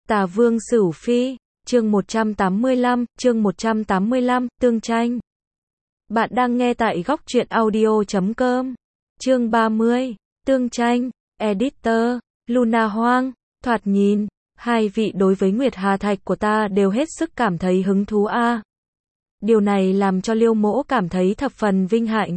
Tà Vương Sửu Phi, chương 185, tương tranh. Bạn đang nghe tại góc truyện audio.com. Chương 30, tương tranh, editor, Luna Hoang, thoạt nhìn, hai vị đối với Nguyệt Hà Thạch của ta đều hết sức cảm thấy hứng thú a. Điều này làm cho Liêu Mỗ cảm thấy thập phần vinh hạnh.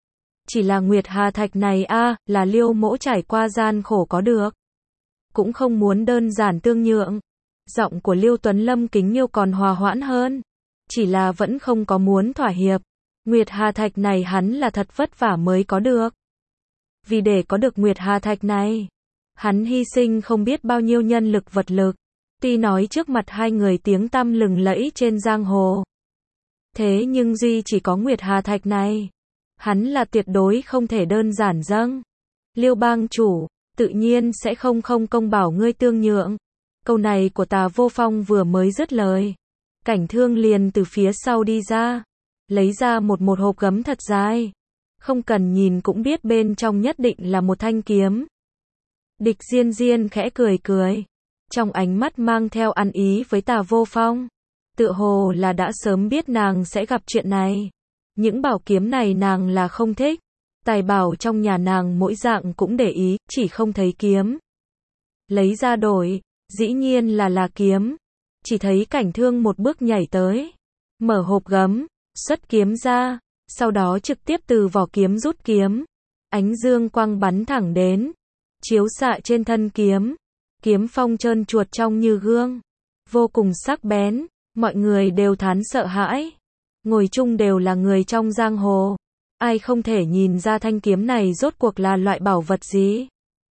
Chỉ là Nguyệt Hà Thạch này là Liêu Mỗ trải qua gian khổ có được. Cũng không muốn đơn giản tương nhượng. Giọng của Liêu Tuấn Lâm kính yêu còn hòa hoãn hơn. Chỉ là vẫn không có muốn thỏa hiệp. Nguyệt Hà Thạch này hắn là thật vất vả mới có được. Vì để có được Nguyệt Hà Thạch này, hắn hy sinh không biết bao nhiêu nhân lực vật lực. Tuy nói trước mặt hai người tiếng tăm lừng lẫy trên giang hồ. Thế nhưng duy chỉ có Nguyệt Hà Thạch này, hắn là tuyệt đối không thể đơn giản dâng. Liêu bang chủ, tự nhiên sẽ không công bảo ngươi tương nhượng. Câu này của Tà Vô Phong vừa mới dứt lời, Cảnh Thương liền từ phía sau đi ra, lấy ra một hộp gấm thật dài. Không cần nhìn cũng biết bên trong nhất định là một thanh kiếm. Địch Diên Diên khẽ cười cười, trong ánh mắt mang theo ăn ý với Tà Vô Phong. Tựa hồ là đã sớm biết nàng sẽ gặp chuyện này. Những bảo kiếm này nàng là không thích. Tài bảo trong nhà nàng mỗi dạng cũng để ý, chỉ không thấy kiếm. Lấy ra đổi, dĩ nhiên là kiếm. Chỉ thấy Cảnh Thương một bước nhảy tới, mở hộp gấm, xuất kiếm ra, sau đó trực tiếp từ vỏ kiếm rút kiếm. Ánh dương quang bắn thẳng đến, chiếu xạ trên thân kiếm. Kiếm phong trơn chuột trong như gương, vô cùng sắc bén, mọi người đều thán sợ hãi. Ngồi chung đều là người trong giang hồ, ai không thể nhìn ra thanh kiếm này rốt cuộc là loại bảo vật gì.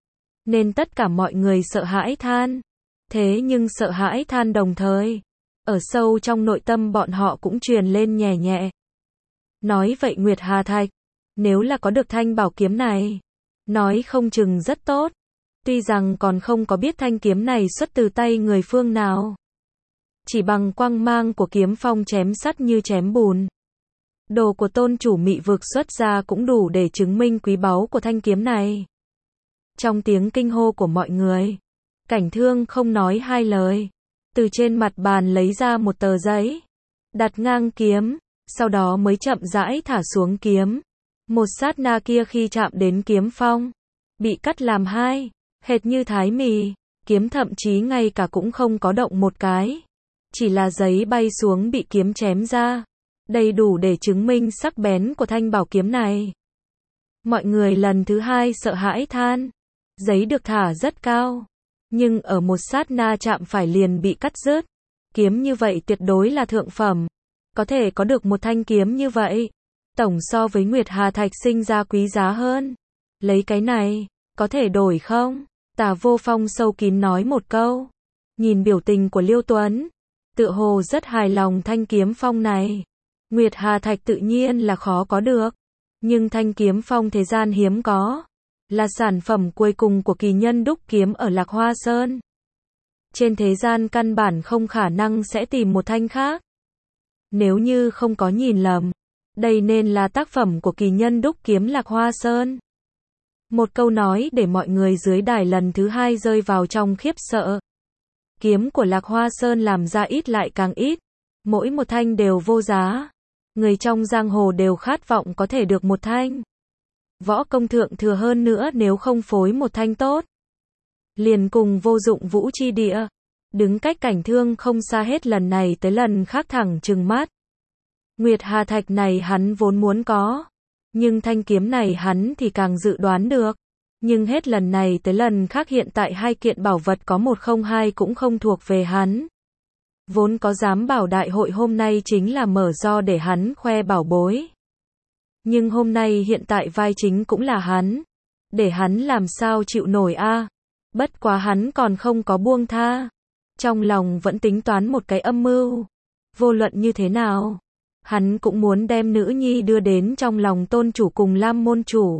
Nên tất cả mọi người sợ hãi than. Thế nhưng sợ hãi than đồng thời, ở sâu trong nội tâm bọn họ cũng truyền lên nhẹ nhẹ. Nói vậy Nguyệt Hà Thạch, nếu là có được thanh bảo kiếm này, nói không chừng rất tốt. Tuy rằng còn không có biết thanh kiếm này xuất từ tay người phương nào. Chỉ bằng quang mang của kiếm phong chém sắt như chém bùn. Đồ của tôn chủ Mị Vực xuất ra cũng đủ để chứng minh quý báu của thanh kiếm này. Trong tiếng kinh hô của mọi người, Cảnh Thương không nói hai lời, từ trên mặt bàn lấy ra một tờ giấy, đặt ngang kiếm, sau đó mới chậm rãi thả xuống kiếm. Một sát na kia khi chạm đến kiếm phong, bị cắt làm hai, hệt như thái mì, kiếm thậm chí ngay cả cũng không có động một cái. Chỉ là giấy bay xuống bị kiếm chém ra. Đầy đủ để chứng minh sắc bén của thanh bảo kiếm này. Mọi người lần thứ hai sợ hãi than. Giấy được thả rất cao, nhưng ở một sát na chạm phải liền bị cắt rớt. Kiếm như vậy tuyệt đối là thượng phẩm. Có thể có được một thanh kiếm như vậy, tổng so với Nguyệt Hà Thạch sinh ra quý giá hơn. Lấy cái này, có thể đổi không? Tà Vô Phong sâu kín nói một câu. Nhìn biểu tình của Liêu Tuấn, tựa hồ rất hài lòng thanh kiếm phong này. Nguyệt Hà Thạch tự nhiên là khó có được, nhưng thanh kiếm phong thế gian hiếm có, là sản phẩm cuối cùng của kỳ nhân đúc kiếm ở Lạc Hoa Sơn. Trên thế gian căn bản không khả năng sẽ tìm một thanh khác. Nếu như không có nhìn lầm, đây nên là tác phẩm của kỳ nhân đúc kiếm Lạc Hoa Sơn. Một câu nói để mọi người dưới đài lần thứ hai rơi vào trong khiếp sợ. Kiếm của Lạc Hoa Sơn làm ra ít lại càng ít, mỗi một thanh đều vô giá. Người trong giang hồ đều khát vọng có thể được một thanh. Võ công thượng thừa hơn nữa nếu không phối một thanh tốt, liền cùng vô dụng vũ chi địa. Đứng cách Cảnh Thương không xa hết lần này tới lần khác thẳng trừng mắt. Nguyệt Hà Thạch này hắn vốn muốn có, nhưng thanh kiếm này hắn thì càng dự đoán được. Nhưng hết lần này tới lần khác hiện tại hai kiện bảo vật có một không hai cũng không thuộc về hắn. Vốn có giám bảo đại hội hôm nay chính là mở do để hắn khoe bảo bối. Nhưng hôm nay hiện tại vai chính cũng là hắn. Để hắn làm sao chịu nổi a? Bất quá hắn còn không có buông tha. Trong lòng vẫn tính toán một cái âm mưu. Vô luận như thế nào, hắn cũng muốn đem nữ nhi đưa đến trong lòng tôn chủ cùng Lam môn chủ.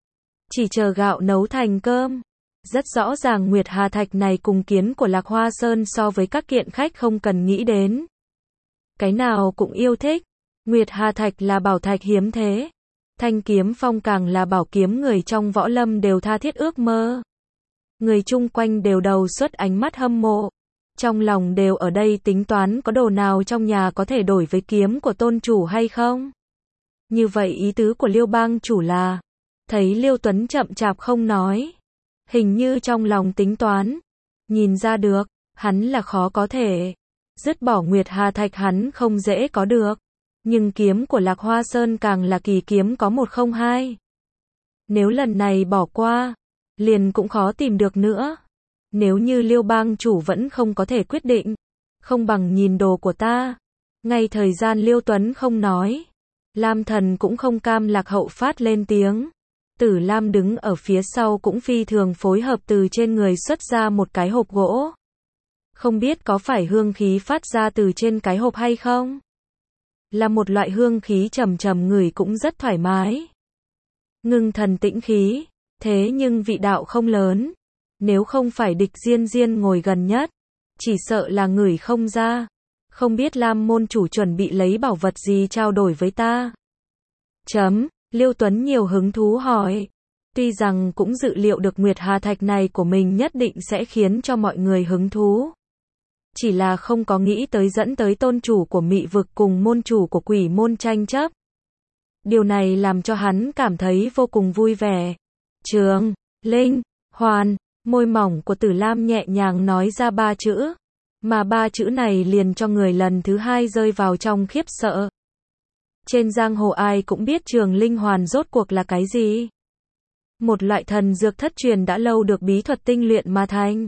Chỉ chờ gạo nấu thành cơm. Rất rõ ràng Nguyệt Hà Thạch này cùng kiếm của Lạc Hoa Sơn so với các kiện khách không cần nghĩ đến. Cái nào cũng yêu thích. Nguyệt Hà Thạch là bảo thạch hiếm thế. Thanh kiếm phong càng là bảo kiếm người trong võ lâm đều tha thiết ước mơ. Người chung quanh đều đầu xuất ánh mắt hâm mộ. trong lòng đều ở đây tính toán có đồ nào trong nhà có thể đổi với kiếm của tôn chủ hay không. Như vậy ý tứ của Liêu bang chủ là, thấy Liêu Tuấn chậm chạp không nói, hình như trong lòng tính toán, nhìn ra được, hắn là khó có thể dứt bỏ Nguyệt Hà Thạch, hắn không dễ có được, nhưng kiếm của Lạc Hoa Sơn càng là kỳ kiếm có 102. Nếu lần này bỏ qua, liền cũng khó tìm được nữa. Nếu như Liêu bang chủ vẫn không có thể quyết định, không bằng nhìn đồ của ta. Ngay thời gian Liêu Tuấn không nói, Lam Thần cũng không cam lạc hậu phát lên tiếng. Tử Lam đứng ở phía sau cũng phi thường phối hợp, từ trên người xuất ra một cái hộp gỗ. Không biết có phải hương khí phát ra từ trên cái hộp hay không? Là một loại hương khí trầm trầm, ngửi cũng rất thoải mái. Ngưng thần tĩnh khí, thế nhưng vị đạo không lớn. Nếu không phải Địch Diên Diên ngồi gần nhất, chỉ sợ là ngửi không ra. Không biết Lam môn chủ chuẩn bị lấy bảo vật gì trao đổi với ta? Liêu Tuấn nhiều hứng thú hỏi. Tuy rằng cũng dự liệu được Nguyệt Hà Thạch này của mình nhất định sẽ khiến cho mọi người hứng thú. Chỉ là không có nghĩ tới dẫn tới tôn chủ của Mị Vực cùng môn chủ của Quỷ môn tranh chấp. Điều này làm cho hắn cảm thấy vô cùng vui vẻ. Trường, Linh, Hoàn, môi mỏng của Tử Lam nhẹ nhàng nói ra 3 chữ. Mà 3 chữ này liền cho người lần thứ 2 rơi vào trong khiếp sợ. Trên giang hồ ai cũng biết Trường Linh Hoàn rốt cuộc là cái gì. Một loại thần dược thất truyền đã lâu được bí thuật tinh luyện mà thành.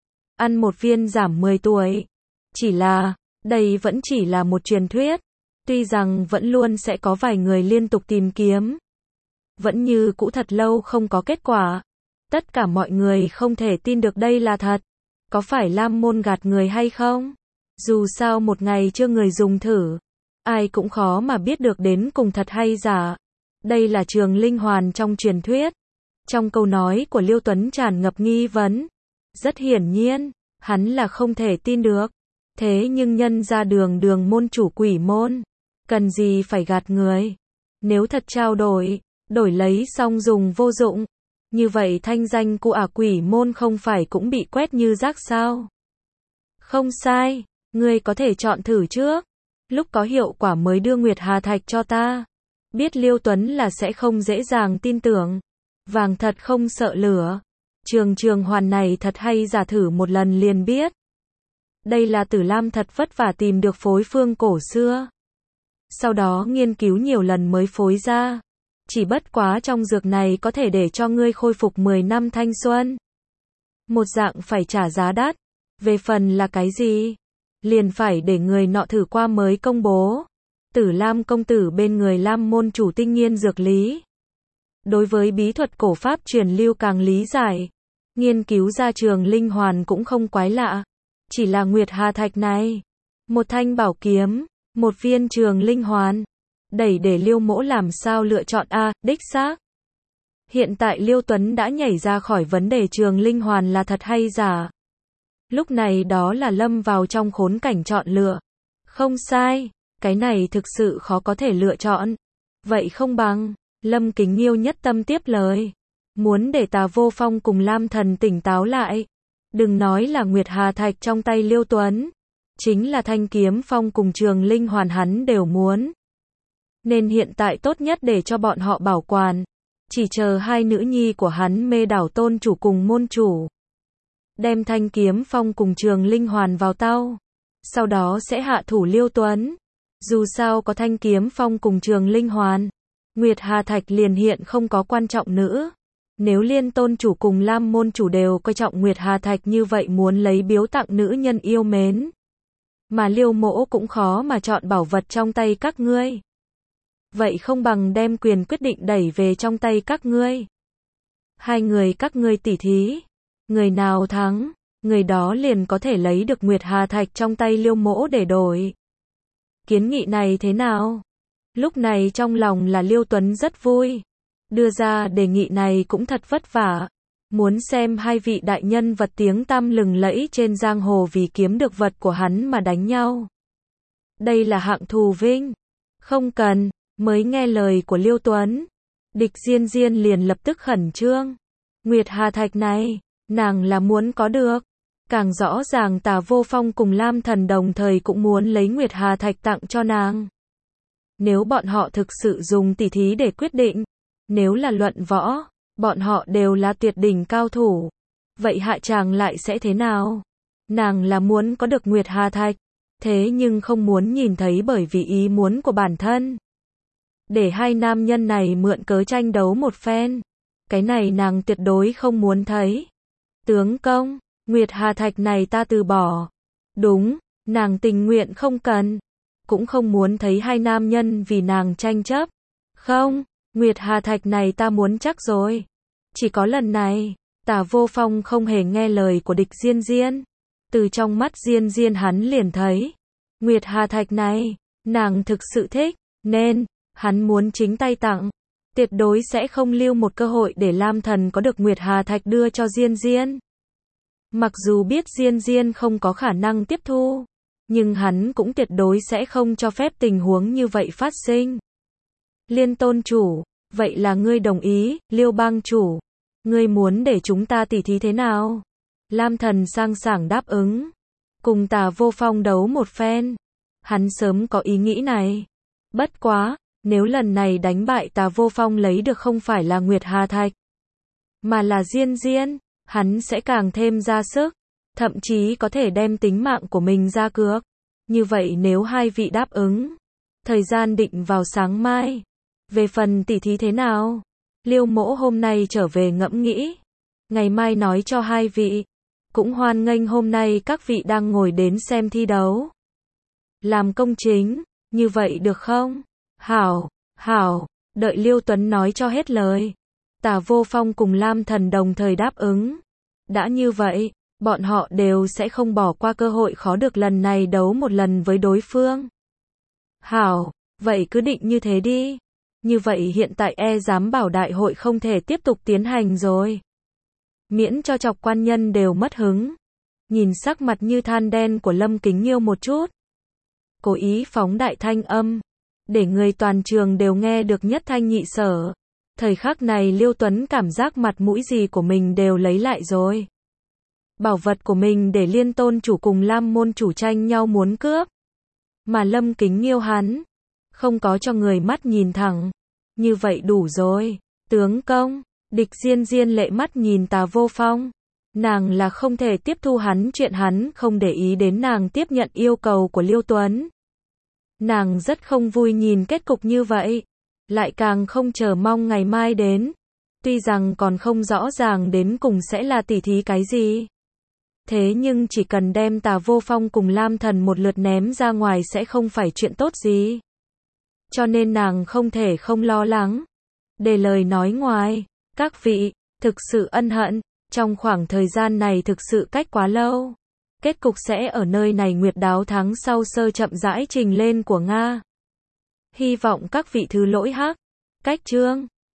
Ăn một viên giảm 10 tuổi. Chỉ là, đây vẫn chỉ là một truyền thuyết. Tuy rằng vẫn luôn sẽ có vài người liên tục tìm kiếm. Vẫn như cũ thật lâu không có kết quả. Tất cả mọi người không thể tin được đây là thật. Có phải Lam môn gạt người hay không? Dù sao một ngày chưa người dùng thử, ai cũng khó mà biết được đến cùng thật hay giả. Đây là Trường Linh Hoàn trong truyền thuyết. Trong câu nói của Liêu Tuấn tràn ngập nghi vấn. Rất hiển nhiên, hắn là không thể tin được. Thế nhưng nhân ra đường môn chủ Quỷ môn, cần gì phải gạt người. Nếu thật trao đổi lấy xong dùng vô dụng, như vậy thanh danh của Quỷ môn không phải cũng bị quét như rác sao? Không sai, ngươi có thể chọn thử trước. Lúc có hiệu quả mới đưa Nguyệt Hà Thạch cho ta. Biết Liêu Tuấn là sẽ không dễ dàng tin tưởng. Vàng thật không sợ lửa. Trường hoàn này thật hay giả, thử một lần liền biết. Đây là Tử Lam thật vất vả tìm được phối phương cổ xưa. Sau đó nghiên cứu nhiều lần mới phối ra. Chỉ bất quá trong dược này có thể để cho ngươi khôi phục 10 năm thanh xuân. Một dạng phải trả giá đắt. Về phần là cái gì? Liền phải để người nọ thử qua mới công bố. Tử Lam công tử bên người Lam môn chủ tinh nghiên dược lý. Đối với bí thuật cổ pháp truyền lưu càng lý giải. Nghiên cứu ra Trường Linh Hoàn cũng không quái lạ. Chỉ là Nguyệt Hà Thạch này. Một thanh bảo kiếm, một viên Trường Linh Hoàn. Đẩy để Liêu mỗ làm sao lựa chọn đích xác. Hiện tại Liêu Tuấn đã nhảy ra khỏi vấn đề Trường Linh Hoàn là thật hay giả. Lúc này đó là lâm vào trong khốn cảnh chọn lựa. Không sai, cái này thực sự khó có thể lựa chọn. Vậy không bằng, Lâm Kính Nghiêu nhất tâm tiếp lời. Muốn để Tà Vô Phong cùng Lam Thần tỉnh táo lại. Đừng nói là Nguyệt Hà Thạch trong tay Liêu Tuấn. Chính là Thanh Kiếm Phong cùng Trường Linh Hoàn hắn đều muốn. Nên hiện tại tốt nhất để cho bọn họ bảo quản. Chỉ chờ hai nữ nhi của hắn mê đảo tôn chủ cùng môn chủ. Đem Thanh Kiếm Phong cùng Trường Linh Hoàn vào tao. Sau đó sẽ hạ thủ Liêu Tuấn. Dù sao có Thanh Kiếm Phong cùng Trường Linh Hoàn, Nguyệt Hà Thạch liền hiện không có quan trọng nữa. Nếu Liên tôn chủ cùng Lam môn chủ đều coi trọng Nguyệt Hà Thạch như vậy, muốn lấy biếu tặng nữ nhân yêu mến. Mà Liêu mỗ cũng khó mà chọn bảo vật trong tay các ngươi. Vậy không bằng đem quyền quyết định đẩy về trong tay các ngươi. Hai người các ngươi tỉ thí. Người nào thắng, người đó liền có thể lấy được Nguyệt Hà Thạch trong tay Liêu mỗ để đổi. Kiến nghị này thế nào? Lúc này trong lòng là Liêu Tuấn rất vui. Đưa ra đề nghị này cũng thật vất vả. Muốn xem hai vị đại nhân vật tiếng tăm lừng lẫy trên giang hồ vì kiếm được vật của hắn mà đánh nhau. Đây là hạng thù vinh. Không cần, mới nghe lời của Liêu Tuấn. Địch Diên Diên liền lập tức khẩn trương. Nguyệt Hà Thạch này, nàng là muốn có được. Càng rõ ràng Tả Vô Phong cùng Lam Thần đồng thời cũng muốn lấy Nguyệt Hà Thạch tặng cho nàng. Nếu bọn họ thực sự dùng tỉ thí để quyết định, nếu là luận võ, bọn họ đều là tuyệt đỉnh cao thủ. Vậy hạ tràng lại sẽ thế nào? Nàng là muốn có được Nguyệt Hà Thạch, thế nhưng không muốn nhìn thấy bởi vì ý muốn của bản thân. Để hai nam nhân này mượn cớ tranh đấu một phen. Cái này nàng tuyệt đối không muốn thấy. Tướng công, Nguyệt Hà Thạch này ta từ bỏ. Đúng, nàng tình nguyện không cần. Cũng không muốn thấy hai nam nhân vì nàng tranh chấp. Không, Nguyệt Hà Thạch này ta muốn chắc rồi. Chỉ có lần này, Tả Vô Phong không hề nghe lời của địch Diên Diên. Từ trong mắt Diên Diên hắn liền thấy. Nguyệt Hà Thạch này, nàng thực sự thích, nên, hắn muốn chính tay tặng. Tuyệt đối sẽ không lưu một cơ hội để Lam Thần có được Nguyệt Hà Thạch đưa cho Diên Diên. Mặc dù biết Diên Diên không có khả năng tiếp thu, nhưng hắn cũng tuyệt đối sẽ không cho phép tình huống như vậy phát sinh. Liên tôn chủ, vậy là ngươi đồng ý, Liêu bang chủ, ngươi muốn để chúng ta tỉ thí thế nào? Lam Thần sang sảng đáp ứng, cùng Tả Vô Phong đấu một phen. Hắn sớm có ý nghĩ này. Bất quá, nếu lần này đánh bại Tả Vô Phong lấy được không phải là Nguyệt Hà Thạch, mà là Diên Diên, hắn sẽ càng thêm ra sức, thậm chí có thể đem tính mạng của mình ra cược. Như vậy nếu hai vị đáp ứng, thời gian định vào sáng mai. Về phần tỉ thí thế nào, Liêu Mỗ hôm nay trở về ngẫm nghĩ, ngày mai nói cho hai vị. Cũng hoan nghênh hôm nay các vị đang ngồi đến xem thi đấu. Làm công chính, như vậy được không? Hảo, hảo, đợi Liêu Tuấn nói cho hết lời. Tả Vô Phong cùng Lam Thần đồng thời đáp ứng. Đã như vậy, bọn họ đều sẽ không bỏ qua cơ hội khó được lần này đấu một lần với đối phương. Hảo, vậy cứ định như thế đi. Như vậy hiện tại giám bảo đại hội không thể tiếp tục tiến hành rồi. Miễn cho chọc quan nhân đều mất hứng. Nhìn sắc mặt như than đen của Lâm Kính Nghiêu một chút. Cố ý phóng đại thanh âm, để người toàn trường đều nghe được nhất thanh nhị sở. Thời khắc này Liêu Tuấn cảm giác mặt mũi gì của mình đều lấy lại rồi. Bảo vật của mình để Liên tôn chủ cùng Lam môn chủ tranh nhau muốn cướp. Mà Lâm Kính Nghiêu hắn không có cho người mắt nhìn thẳng. Như vậy đủ rồi. Tướng công, địch Diên Diên lệ mắt nhìn Tả Vô Phong. Nàng là không thể tiếp thu hắn chuyện hắn không để ý đến nàng tiếp nhận yêu cầu của Liêu Tuấn. Nàng rất không vui nhìn kết cục như vậy. Lại càng không chờ mong ngày mai đến. Tuy rằng còn không rõ ràng đến cùng sẽ là tỉ thí cái gì. Thế nhưng chỉ cần đem Tả Vô Phong cùng Lam Thần một lượt ném ra ngoài sẽ không phải chuyện tốt gì. Cho nên nàng không thể không lo lắng. Để lời nói ngoài, các vị, thực sự ân hận, trong khoảng thời gian này thực sự cách quá lâu. Kết cục sẽ ở nơi này Nguyệt Đáo tháng sau sơ chậm rãi trình lên của Nga. Hy vọng các vị thứ lỗi hắc. Cách chương